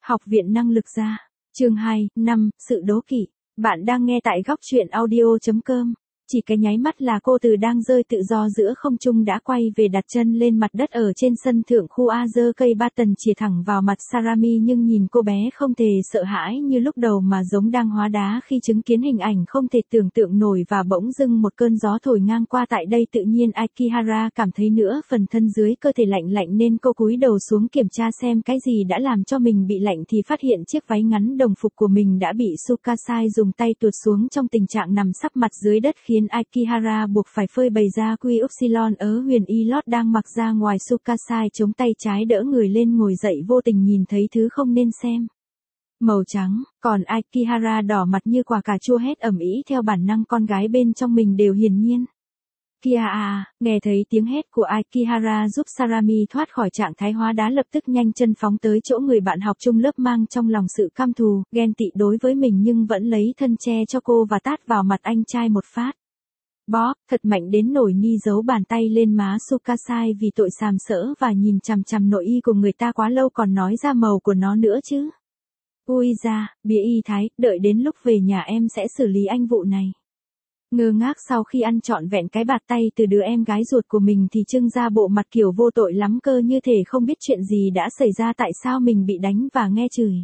Học viện năng lực gia. Chương 2, 5, sự đố kỵ. Bạn đang nghe tại góc truyện audio.com. Chỉ cái nháy mắt là cô từ đang rơi tự do giữa không trung đã quay về đặt chân lên mặt đất ở trên sân thượng khu A, giơ cây Barton chìa thẳng vào mặt Sarami, nhưng nhìn cô bé không thể sợ hãi như lúc đầu mà giống đang hóa đá khi chứng kiến hình ảnh không thể tưởng tượng nổi, và bỗng dưng một cơn gió thổi ngang qua tại đây. Tự nhiên Akihara cảm thấy nữa phần thân dưới cơ thể lạnh lạnh nên cô cúi đầu xuống kiểm tra xem cái gì đã làm cho mình bị lạnh, thì phát hiện chiếc váy ngắn đồng phục của mình đã bị Tsukasai dùng tay tuột xuống trong tình trạng nằm sấp mặt dưới đất, khiến Akihara buộc phải phơi bày ra quy upsilon ớ huyền y lót đang mặc ra ngoài. Tsukasai chống tay trái đỡ người lên ngồi dậy, vô tình nhìn thấy thứ không nên xem. Màu trắng, còn Akihara đỏ mặt như quả cà chua, hét ầm ĩ theo bản năng, con gái bên trong mình đều hiển nhiên. Kia à, nghe thấy tiếng hét của Akihara giúp Sarami thoát khỏi trạng thái hóa đá, lập tức nhanh chân phóng tới chỗ người bạn học chung lớp, mang trong lòng sự căm thù, ghen tị đối với mình, nhưng vẫn lấy thân che cho cô và tát vào mặt anh trai một phát. Bóp, thật mạnh đến nổi ni giấu bàn tay lên má Tsukasai vì tội sàm sỡ và nhìn chằm chằm nội y của người ta quá lâu còn nói ra màu của nó nữa chứ. Ui da, bía y thái, đợi đến lúc về nhà em sẽ xử lý anh vụ này. Ngơ ngác sau khi ăn trọn vẹn cái bạt tay từ đứa em gái ruột của mình thì trưng ra bộ mặt kiểu vô tội lắm cơ, như thể không biết chuyện gì đã xảy ra, tại sao mình bị đánh và nghe chửi.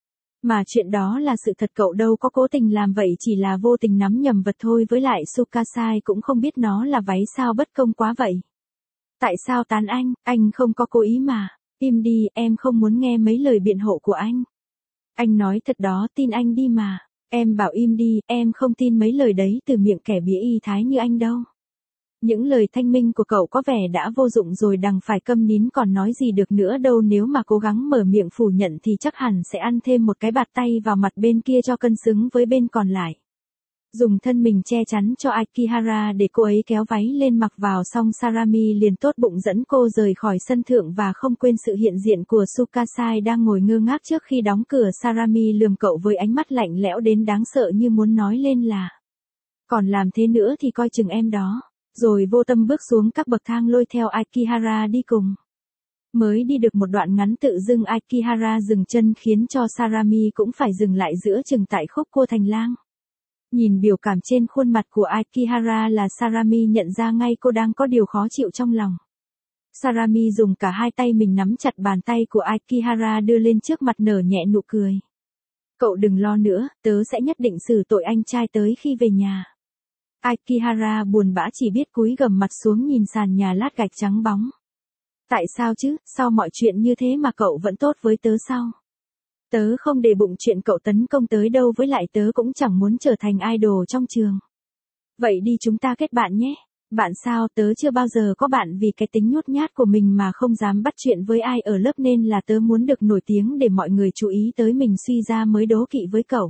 Mà chuyện đó là sự thật, cậu đâu có cố tình làm vậy, chỉ là vô tình nắm nhầm vật thôi, với lại Tsukasai cũng không biết nó là váy, sao bất công quá vậy. Tại sao tán anh không có cố ý mà. Im đi, em không muốn nghe mấy lời biện hộ của anh. Anh nói thật đó, tin anh đi mà. Em bảo im đi, em không tin mấy lời đấy từ miệng kẻ bía y thái như anh đâu. Những lời thanh minh của cậu có vẻ đã vô dụng rồi, đành phải câm nín, còn nói gì được nữa đâu. Nếu mà cố gắng mở miệng phủ nhận thì chắc hẳn sẽ ăn thêm một cái bạt tay vào mặt bên kia cho cân xứng với bên còn lại. Dùng thân mình che chắn cho Akihara để cô ấy kéo váy lên mặc vào, xong Sarami liền tốt bụng dẫn cô rời khỏi sân thượng và không quên sự hiện diện của Tsukasai đang ngồi ngơ ngác trước khi đóng cửa. Sarami lườm cậu với ánh mắt lạnh lẽo đến đáng sợ, như muốn nói lên là còn làm thế nữa thì coi chừng em đó. Rồi vô tâm bước xuống các bậc thang lôi theo Akihara đi cùng. Mới đi được một đoạn ngắn, tự dưng Akihara dừng chân, khiến cho Sarami cũng phải dừng lại giữa chừng tại khúc cua thành lang. Nhìn biểu cảm trên khuôn mặt của Akihara là Sarami nhận ra ngay cô đang có điều khó chịu trong lòng. Sarami dùng cả hai tay mình nắm chặt bàn tay của Akihara đưa lên trước mặt, nở nhẹ nụ cười. Cậu đừng lo nữa, tớ sẽ nhất định xử tội anh trai tới khi về nhà. Akihara buồn bã chỉ biết cúi gằm mặt xuống nhìn sàn nhà lát gạch trắng bóng. Tại sao chứ, sau mọi chuyện như thế mà cậu vẫn tốt với tớ sao? Tớ không để bụng chuyện cậu tấn công tới đâu, với lại tớ cũng chẳng muốn trở thành idol trong trường. Vậy đi, chúng ta kết bạn nhé. Bạn sao? Tớ chưa bao giờ có bạn, vì cái tính nhút nhát của mình mà không dám bắt chuyện với ai ở lớp, nên là tớ muốn được nổi tiếng để mọi người chú ý tới mình, suy ra mới đố kỵ với cậu.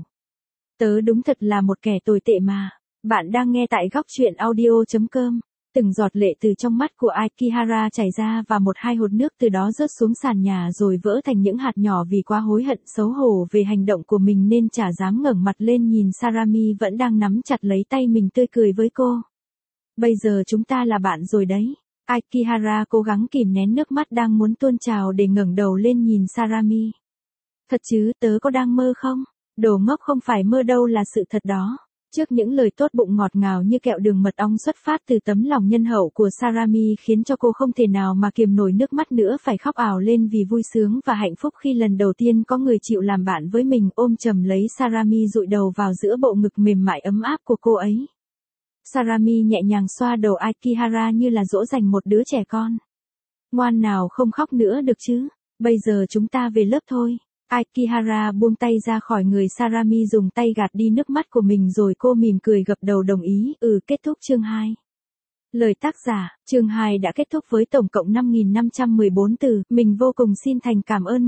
Tớ đúng thật là một kẻ tồi tệ mà. Bạn đang nghe tại góc truyện audio.com. Từng giọt lệ từ trong mắt của Akihara chảy ra, và một hai hột nước từ đó rớt xuống sàn nhà rồi vỡ thành những hạt nhỏ, vì quá hối hận xấu hổ về hành động của mình nên chả dám ngẩng mặt lên nhìn Sarami vẫn đang nắm chặt lấy tay mình, tươi cười với cô. Bây giờ chúng ta là bạn rồi đấy. Akihara cố gắng kìm nén nước mắt đang muốn tuôn trào để ngẩng đầu lên nhìn Sarami. Thật chứ, tớ có đang mơ không? Đồ ngốc, không phải mơ đâu, là sự thật đó. Trước những lời tốt bụng ngọt ngào như kẹo đường mật ong xuất phát từ tấm lòng nhân hậu của Sarami, khiến cho cô không thể nào mà kiềm nổi nước mắt nữa, phải khóc ào lên vì vui sướng và hạnh phúc khi lần đầu tiên có người chịu làm bạn với mình. Ôm chầm lấy Sarami, dụi đầu vào giữa bộ ngực mềm mại ấm áp của cô ấy. Sarami nhẹ nhàng xoa đầu Akihara như là dỗ dành một đứa trẻ con. Ngoan nào, không khóc nữa được chứ. Bây giờ chúng ta về lớp thôi. Akihara buông tay ra khỏi người Sarami, dùng tay gạt đi nước mắt của mình, rồi cô mỉm cười gật đầu đồng ý. Kết thúc chương 2. Lời tác giả, chương 2 đã kết thúc với tổng cộng 5.514 từ. Mình vô cùng xin thành cảm ơn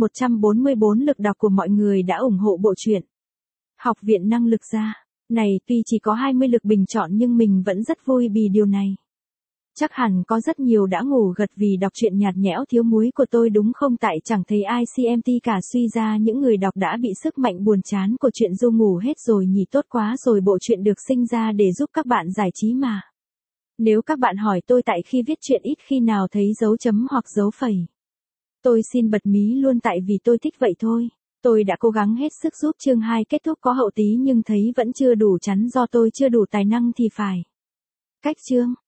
144 lượt đọc của mọi người đã ủng hộ bộ truyện. Học viện năng lực gia này tuy chỉ có 20 lượt bình chọn, nhưng mình vẫn rất vui vì điều này. Chắc hẳn có rất nhiều đã ngủ gật vì đọc truyện nhạt nhẽo thiếu muối của tôi đúng không? Tại chẳng thấy ai CMT cả, suy ra những người đọc đã bị sức mạnh buồn chán của truyện du ngủ hết rồi nhỉ. Tốt quá rồi, bộ truyện được sinh ra để giúp các bạn giải trí mà. Nếu các bạn hỏi tôi tại khi viết truyện ít khi nào thấy dấu chấm hoặc dấu phẩy, tôi xin bật mí luôn, tại vì tôi thích vậy thôi. Tôi đã cố gắng hết sức giúp chương 2 kết thúc có hậu tí nhưng thấy vẫn chưa đủ chắn do tôi chưa đủ tài năng thì phải. Cách chương